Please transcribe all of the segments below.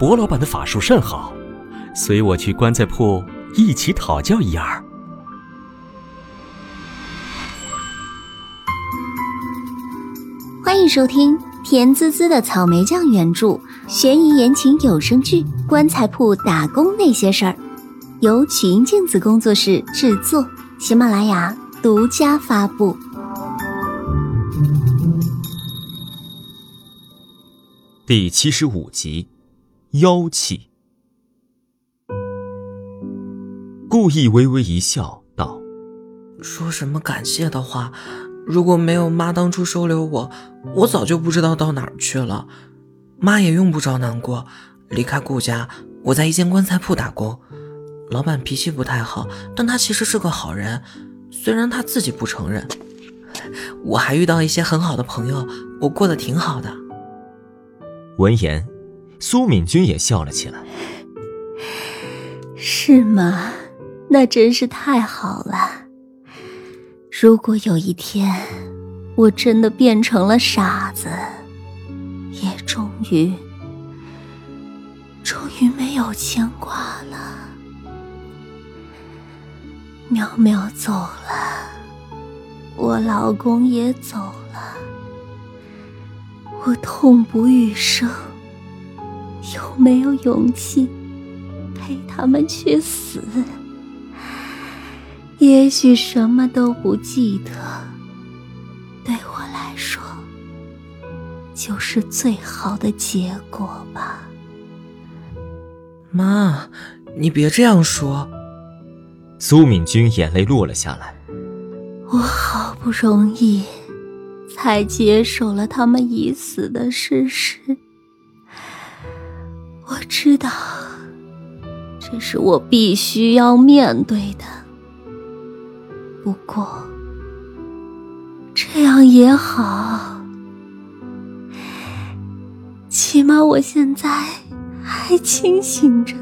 薄老板的法术甚好，随我去棺材铺一起讨教一二。 欢迎收听甜滋滋的草莓酱原著悬疑言情有声剧《棺材铺打工那些事儿》，由曲音镜子工作室制作，喜马拉雅独家发布。 第75集，妖气。顾意微微一笑道： 说什么感谢的话，如果没有妈当初收留我，我早就不知道到哪儿去了。妈也用不着难过，离开顾家，我在一间棺材铺打工。老板脾气不太好，但他其实是个好人，虽然他自己不承认。我还遇到一些很好的朋友，我过得挺好的。 闻言，苏敏君也笑了起来。 是吗？那真是太好了。如果有一天我真的变成了傻子，也终于没有牵挂了。淼淼走了，我老公也走了，我痛不欲生，有没有勇气陪他们去死？也许什么都不记得，对我来说就是最好的结果吧。 妈，你别这样说。 苏敏君眼泪落了下来。 我好不容易才接受了他们已死的事实，我知道这是我必须要面对的。不过这样也好，起码我现在还清醒着，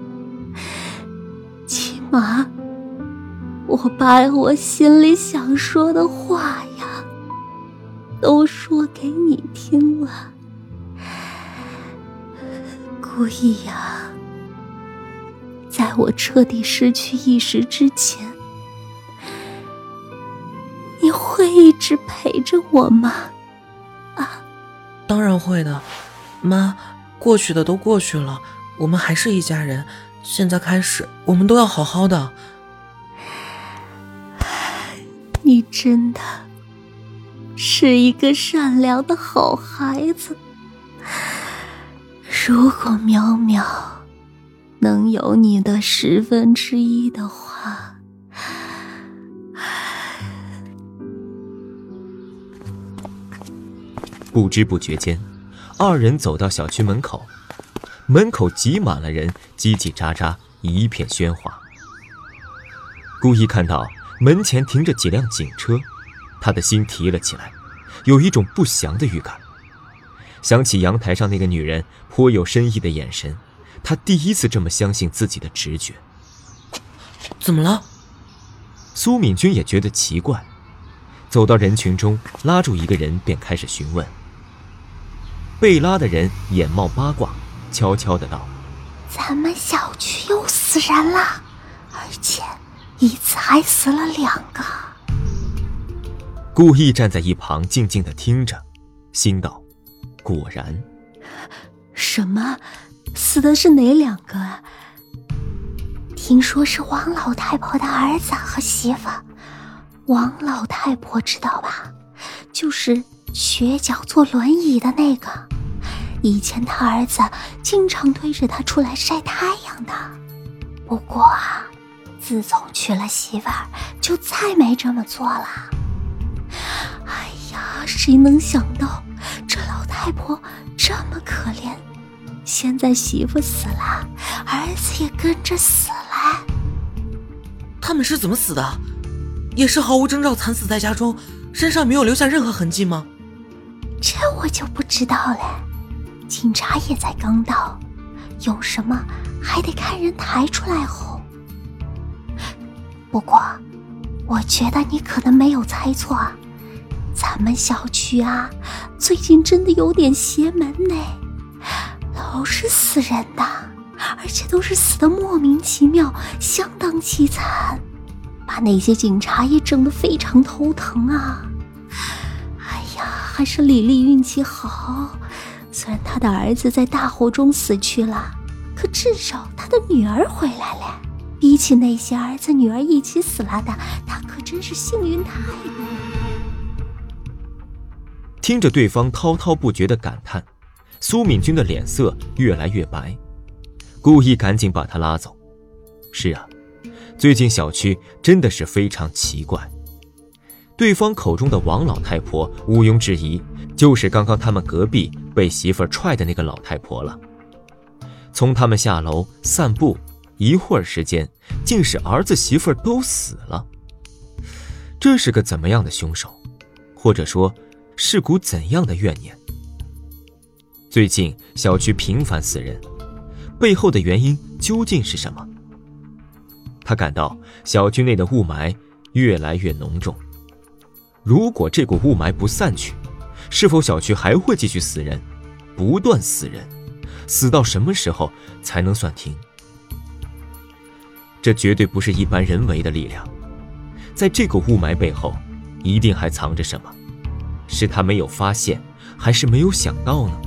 起码我把我心里想说的话呀都说给你听了。顾意呀，在我彻底失去意识之前，你会一直陪着我吗？啊， 当然会的。妈，过去的都过去了，我们还是一家人，现在开始我们都要好好的。 你真的是一个善良的好孩子。如果淼淼能有你的1/10的话， 不知不觉间，二人走到小区门口，门口挤满了人，叽叽喳喳，一片喧哗。顾意看到门前停着几辆警车，他的心提了起来，有一种不祥的预感。想起阳台上那个女人颇有深意的眼神，他第一次这么相信自己的直觉。 怎么了？ 苏敏君也觉得奇怪，走到人群中，拉住一个人便开始询问。被拉的人眼冒八卦，悄悄地道： 咱们小区又死人了，而且一次还死了2个。 顾意站在一旁静静地听着，心道：果然。 什么？死的是哪2个啊？听说是王老太婆的儿子和媳妇。王老太婆知道吧？就是瘸脚坐轮椅的那个，以前他儿子经常推着他出来晒太阳的。不过啊，自从娶了媳妇儿，就再没这么做了。哎呀，谁能想到这老太婆这么可怜，现在媳妇死了，儿子也跟着死了。 他们是怎么死的？也是毫无征兆惨死在家中，身上没有留下任何痕迹吗？ 这我就不知道了，警察也才刚到，有什么还得看人抬出来后。不过我觉得你可能没有猜错，咱们小区啊最近真的有点邪门呢。老都是死人的，而且都是死得莫名其妙，相当凄惨，把那些警察也整得非常头疼啊。哎呀，还是李丽运气好，虽然她的儿子在大火中死去了，可至少她的女儿回来了。比起那些儿子女儿一起死了的，她可真是幸运太多了。 听着对方滔滔不绝的感叹，苏敏君的脸色越来越白，故意赶紧把他拉走。是啊，最近小区真的是非常奇怪。对方口中的王老太婆毋庸置疑就是刚刚他们隔壁被媳妇儿踹的那个老太婆了。从他们下楼散步一会儿时间，竟是儿子媳妇儿都死了。这是个怎么样的凶手？或者说是股怎样的怨念？最近小区频繁死人，背后的原因究竟是什么？他感到小区内的雾霾越来越浓重。如果这股雾霾不散去，是否小区还会继续死人，不断死人，死到什么时候才能算停？这绝对不是一般人为的力量，在这个雾霾背后一定还藏着什么，是他没有发现，还是没有想到呢？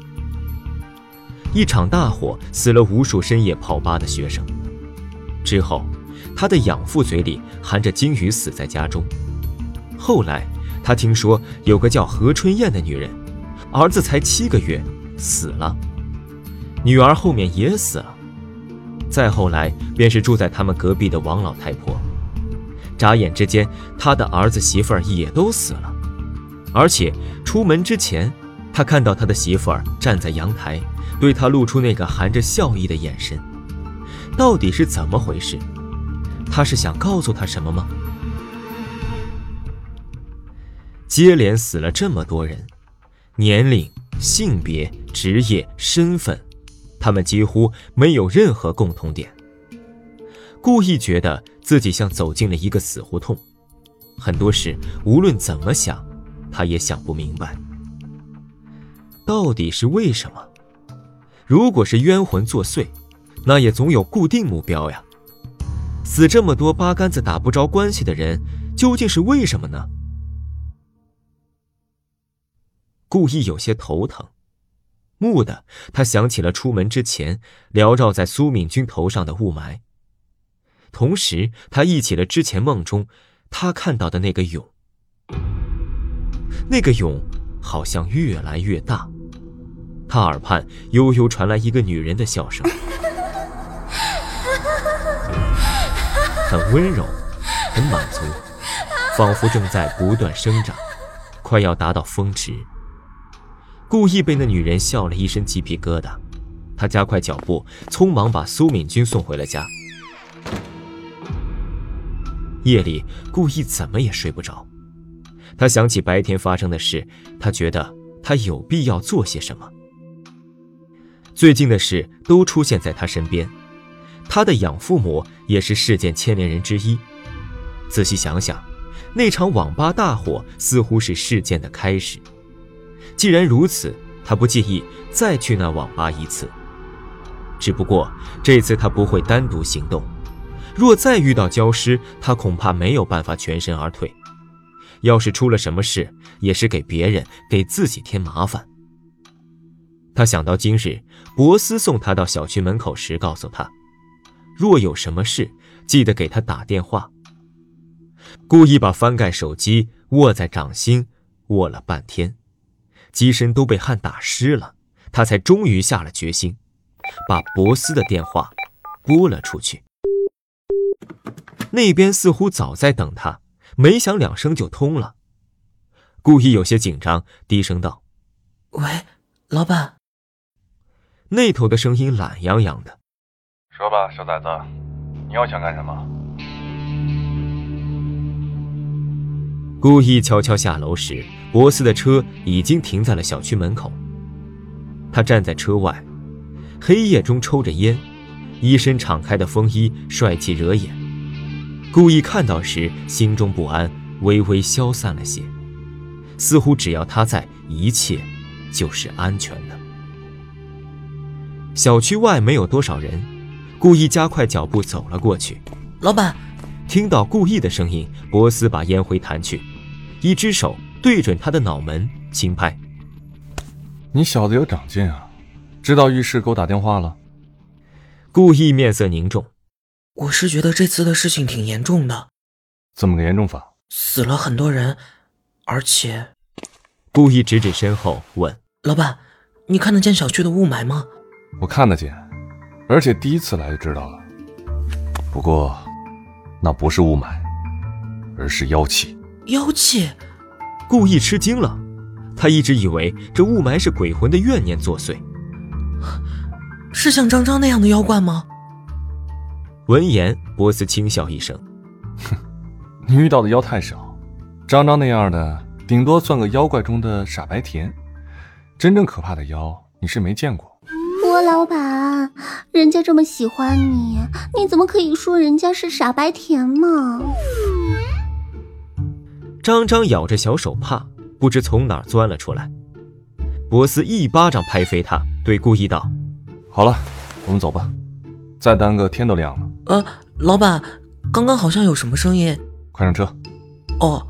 一场大火死了无数深夜泡吧的学生，之后他的养父嘴里含着金鱼死在家中。后来他听说有个叫何春燕的女人，儿子才7个月死了，女儿后面也死了。再后来便是住在他们隔壁的王老太婆，眨眼之间他的儿子媳妇儿也都死了。而且出门之前，他看到他的媳妇儿站在阳台，对他露出那个含着笑意的眼神。到底是怎么回事？他是想告诉他什么吗？接连死了这么多人，年龄、性别、职业、身份，他们几乎没有任何共同点。故意觉得自己像走进了一个死胡同，很多事无论怎么想，他也想不明白。到底是为什么？如果是冤魂作祟，那也总有固定目标呀。死这么多八竿子打不着关系的人，究竟是为什么呢？故意有些头疼，蓦地他想起了出门之前缭绕在苏敏君头上的雾霾，同时他忆起了之前梦中他看到的那个蛹。那个蛹好像越来越大，他耳畔悠悠传来一个女人的笑声，很温柔，很满足，仿佛正在不断生长，快要达到峰值。故意被那女人笑了一身鸡皮疙瘩，他加快脚步，匆忙把苏敏君送回了家。夜里故意怎么也睡不着，他想起白天发生的事，他觉得他有必要做些什么。最近的事都出现在他身边，他的养父母也是事件牵连人之一。仔细想想，那场网吧大火似乎是事件的开始。既然如此，他不介意再去那网吧一次。只不过这次他不会单独行动，若再遇到焦尸，他恐怕没有办法全身而退。要是出了什么事，也是给别人给自己添麻烦。他想到今日博斯送他到小区门口时告诉他，若有什么事记得给他打电话。故意把翻盖手机握在掌心，握了半天，机身都被汗打湿了，他才终于下了决心，把博斯的电话拨了出去。那边似乎早在等他，没响2声就通了。故意有些紧张，低声道：“ 喂，老板。” 那头的声音懒洋洋的：“ 说吧，小崽子，你又想干什么？” 故意悄悄下楼时，博斯的车已经停在了小区门口。他站在车外，黑夜中抽着烟，一身敞开的风衣帅气惹眼。故意看到时，心中不安微微消散了些，似乎只要他在，一切就是安全的。 小区外没有多少人，顾意加快脚步走了过去。 老板， 听到顾意的声音，博斯把烟灰弹去，一只手对准他的脑门轻拍。 你小子有长进啊，知道浴室给我打电话了？ 顾意面色凝重。 我是觉得这次的事情挺严重的。 怎么个严重法？ 死了很多人，而且…… 顾意指指身后问： 老板，你看得见小区的雾霾吗？ 我看得见，而且第一次来就知道了。不过那不是雾霾，而是妖气。 妖气？ 顾意吃惊了，他一直以为这雾霾是鬼魂的怨念作祟。 是像张张那样的妖怪吗？ 闻言，波斯轻笑一声： 哼，你遇到的妖太少，张张那样的顶多算个妖怪中的傻白甜，真正可怕的妖你是没见过。 郭老板，人家这么喜欢你，你怎么可以说人家是傻白甜呢？ 张张咬着小手帕，不知从哪儿钻了出来。波斯一巴掌拍飞他，对顾意道： 好了，我们走吧，再耽搁天都亮了。 老板，刚刚好像有什么声音。 快上车。 哦。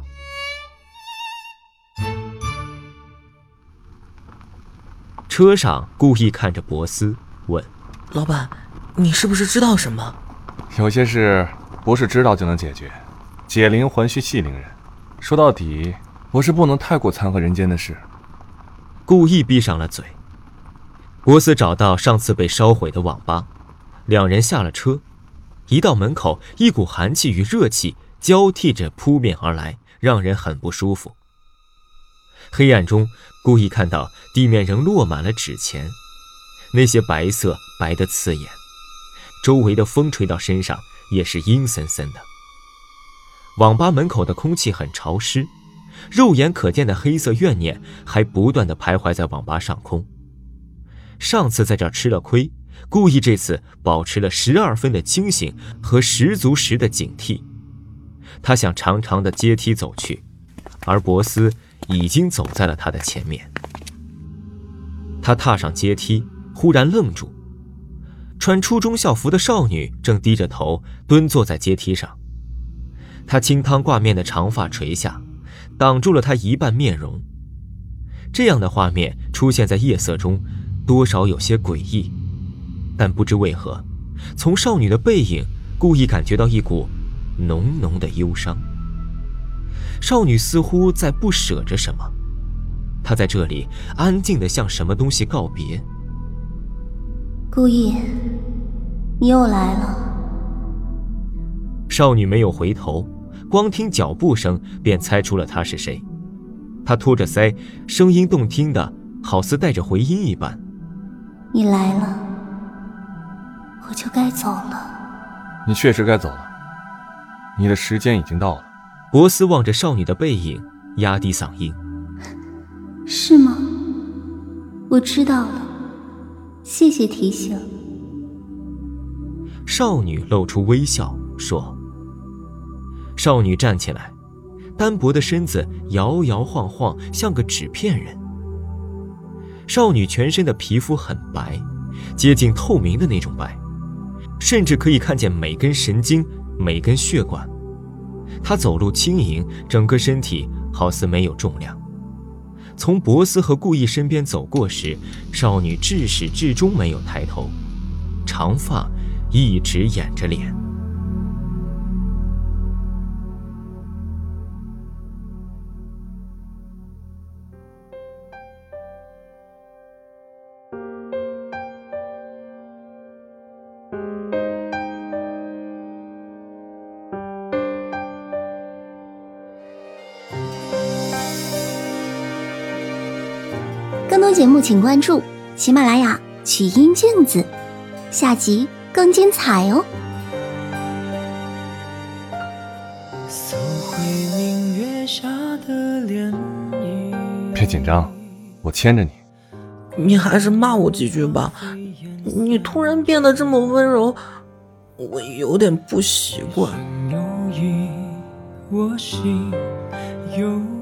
车上，顾意看着博斯问： 老板，你是不是知道什么？ 有些事不是知道就能解决，解铃还须系铃人。说到底，我是不能太过掺和人间的事。 顾意闭上了嘴。博斯找到上次被烧毁的网吧，两人下了车。一到门口，一股寒气与热气交替着扑面而来，让人很不舒服。黑暗中，顾意看到地面仍落满了纸钱，那些白色白得刺眼，周围的风吹到身上也是阴森森的。网吧门口的空气很潮湿，肉眼可见的黑色怨念还不断地徘徊在网吧上空。上次在这儿吃了亏，顾意这次保持了12分的清醒和10足10的警惕。他向长长的阶梯走去，而博斯已经走在了他的前面。他踏上阶梯，忽然愣住。穿初中校服的少女正低着头蹲坐在阶梯上，她清汤挂面的长发垂下，挡住了她一半面容。这样的画面出现在夜色中，多少有些诡异，但不知为何，从少女的背影故意感觉到一股浓浓的忧伤。少女似乎在不舍着什么，她在这里安静地向什么东西告别。 顾意，你又来了。 少女没有回头，光听脚步声便猜出了她是谁。她托着腮，声音动听的好似带着回音一般。 你来了，我就该走了。 你确实该走了，你的时间已经到了。 博斯望着少女的背影，压低嗓音： 是吗？我知道了，谢谢提醒。 少女露出微笑说。少女站起来，单薄的身子摇摇晃晃，像个纸片人。少女全身的皮肤很白，接近透明的那种白，甚至可以看见每根神经、每根血管。她走路轻盈，整个身体好似没有重量。从博斯和顾意身边走过时，少女至始至终没有抬头，长发一直掩着脸。 更多节目请关注喜马拉雅曲音镜子，下集更精彩哦。 别紧张，我牵着你。 你还是骂我几句吧，你突然变得这么温柔，我有点不习惯。 我心有